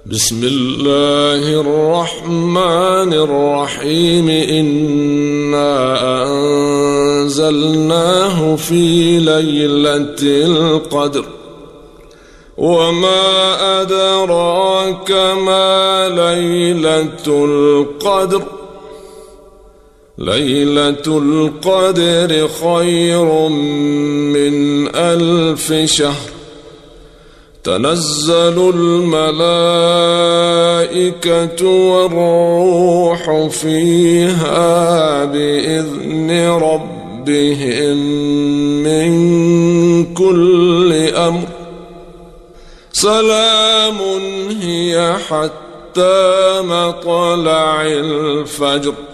بسم الله الرحمن الرحيم. إنا أنزلناه في ليلة القدر وما أدراك ما ليلة القدر. ليلة القدر خير من 1000 شهر. تنزل الملائكة والروح فيها بإذن ربهم من كل أمر. سلام هي حتى مطلع الفجر.